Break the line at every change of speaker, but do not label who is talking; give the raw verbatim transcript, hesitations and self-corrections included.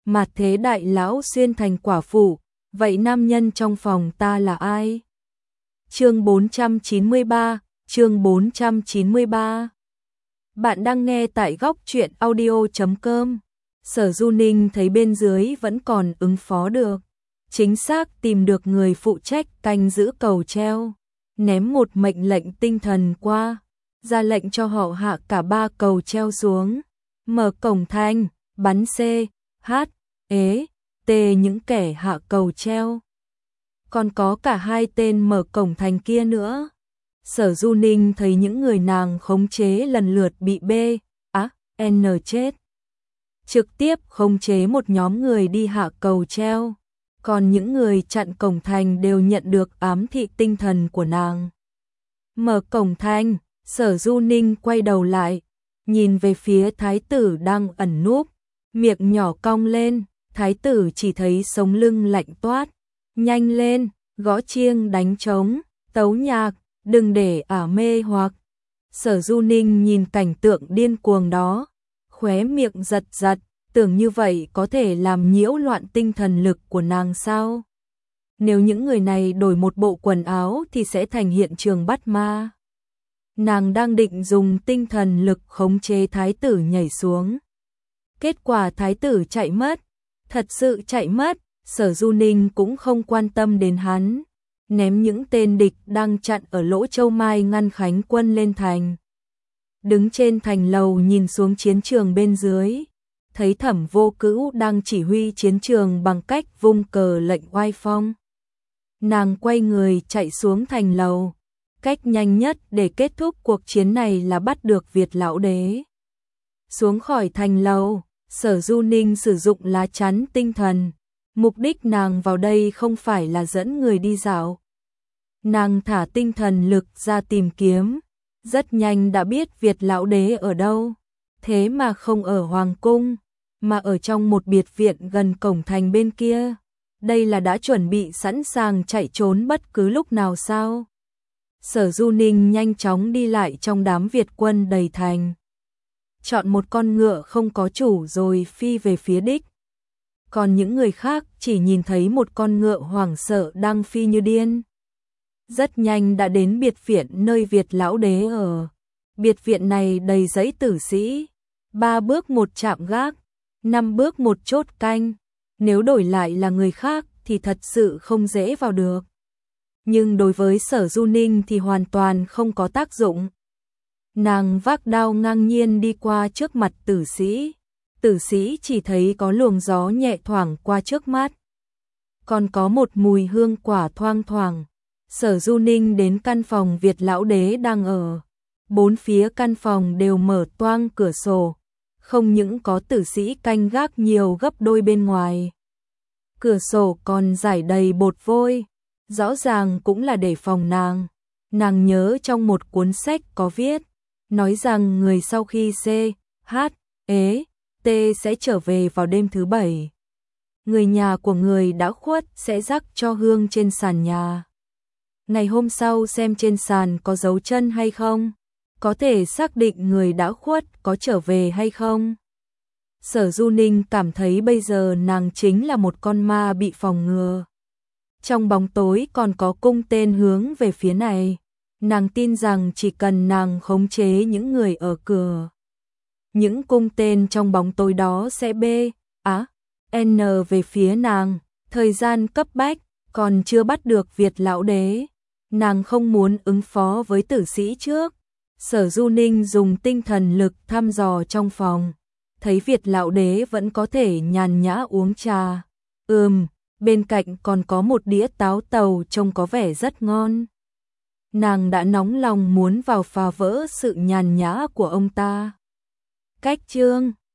mà thế đại lão xuyên thành quả phụ, vậy nam nhân trong phòng ta là ai? Chương bốn trăm chín mươi ba, chương bốn trăm chín mươi ba. Bạn đang nghe tại góc truyện audio chấm com. Sở Du Ninh thấy bên dưới vẫn còn ứng phó được, chính xác tìm được người phụ trách canh giữ cầu treo, ném một mệnh lệnh tinh thần qua, ra lệnh cho họ hạ cả ba cầu treo xuống, mở cổng thành, bắn C, H, E, T những kẻ hạ cầu treo. Còn có cả hai tên mở cổng thành kia nữa. Sở Du Ninh thấy những người nàng khống chế lần lượt bị B, A, N chết. Trực tiếp khống chế một nhóm người đi hạ cầu treo, còn những người chặn cổng thành đều nhận được ám thị tinh thần của nàng. Mở cổng thành, Sở Du Ninh quay đầu lại, nhìn về phía thái tử đang ẩn núp, miệng nhỏ cong lên, thái tử chỉ thấy sống lưng lạnh toát. Nhanh lên, gõ chiêng đánh trống, tấu nhạc, đừng để ả mê hoặc. Sở Du Ninh nhìn cảnh tượng điên cuồng đó, khóe miệng giật giật, tưởng như vậy có thể làm nhiễu loạn tinh thần lực của nàng sao? Nếu những người này đổi một bộ quần áo thì sẽ thành hiện trường bắt ma. Nàng đang định dùng tinh thần lực khống chế thái tử nhảy xuống. Kết quả thái tử chạy mất, thật sự chạy mất. Sở Du Ninh cũng không quan tâm đến hắn, ném những tên địch đang chặn ở lỗ châu mai ngăn Khánh quân lên thành. Đứng trên thành lầu nhìn xuống chiến trường bên dưới, thấy Thẩm Vô Cữu đang chỉ huy chiến trường bằng cách vung cờ lệnh oai phong. Nàng quay người chạy xuống thành lầu, cách nhanh nhất để kết thúc cuộc chiến này là bắt được Việt lão đế. Xuống khỏi thành lầu, Sở Du Ninh sử dụng lá chắn tinh thần. Mục đích nàng vào đây không phải là dẫn người đi dạo. Nàng thả tinh thần lực ra tìm kiếm, rất nhanh đã biết Việt lão đế ở đâu. Thế mà không ở Hoàng cung, mà ở trong một biệt viện gần cổng thành bên kia. Đây là đã chuẩn bị sẵn sàng chạy trốn bất cứ lúc nào sao? Sở Du Ninh nhanh chóng đi lại trong đám Việt quân đầy thành. Chọn một con ngựa không có chủ rồi phi về phía đích. Còn những người khác chỉ nhìn thấy một con ngựa hoảng sợ đang phi như điên. Rất nhanh đã đến biệt viện nơi Việt lão đế ở. Biệt viện này đầy giấy tử sĩ, ba bước một trạm gác, năm bước một chốt canh. Nếu đổi lại là người khác thì thật sự không dễ vào được. Nhưng đối với Sở Du Ninh thì hoàn toàn không có tác dụng. Nàng vác đao ngang nhiên đi qua trước mặt tử sĩ. Tử sĩ chỉ thấy có luồng gió nhẹ thoảng qua trước mắt. Còn có một mùi hương quả thoang thoảng. Sở Du Ninh đến căn phòng Việt lão đế đang ở. Bốn phía căn phòng đều mở toang cửa sổ. Không những có tử sĩ canh gác nhiều gấp đôi bên ngoài. Cửa sổ còn rải đầy bột vôi. Rõ ràng cũng là để phòng nàng. Nàng nhớ trong một cuốn sách có viết. Nói rằng người sau khi C, H, E, T sẽ trở về vào đêm thứ bảy. Người nhà của người đã khuất sẽ rắc cho hương trên sàn nhà. Ngày hôm sau xem trên sàn có dấu chân hay không, có thể xác định người đã khuất có trở về hay không. Sở Du Ninh cảm thấy bây giờ nàng chính là một con ma bị phòng ngừa. Trong bóng tối còn có cung tên hướng về phía này. Nàng tin rằng chỉ cần nàng khống chế những người ở cửa, những cung tên trong bóng tối đó sẽ B, A, N về phía nàng. Thời gian cấp bách, còn chưa bắt được Việt lão đế. Nàng không muốn ứng phó với tử sĩ trước. Sở Du Ninh dùng tinh thần lực thăm dò trong phòng. Thấy Việt lão đế vẫn có thể nhàn nhã uống trà. Ừm, bên cạnh còn có một đĩa táo tàu trông có vẻ rất ngon. Nàng đã nóng lòng muốn vào phá vỡ sự nhàn nhã của ông ta. Cách chương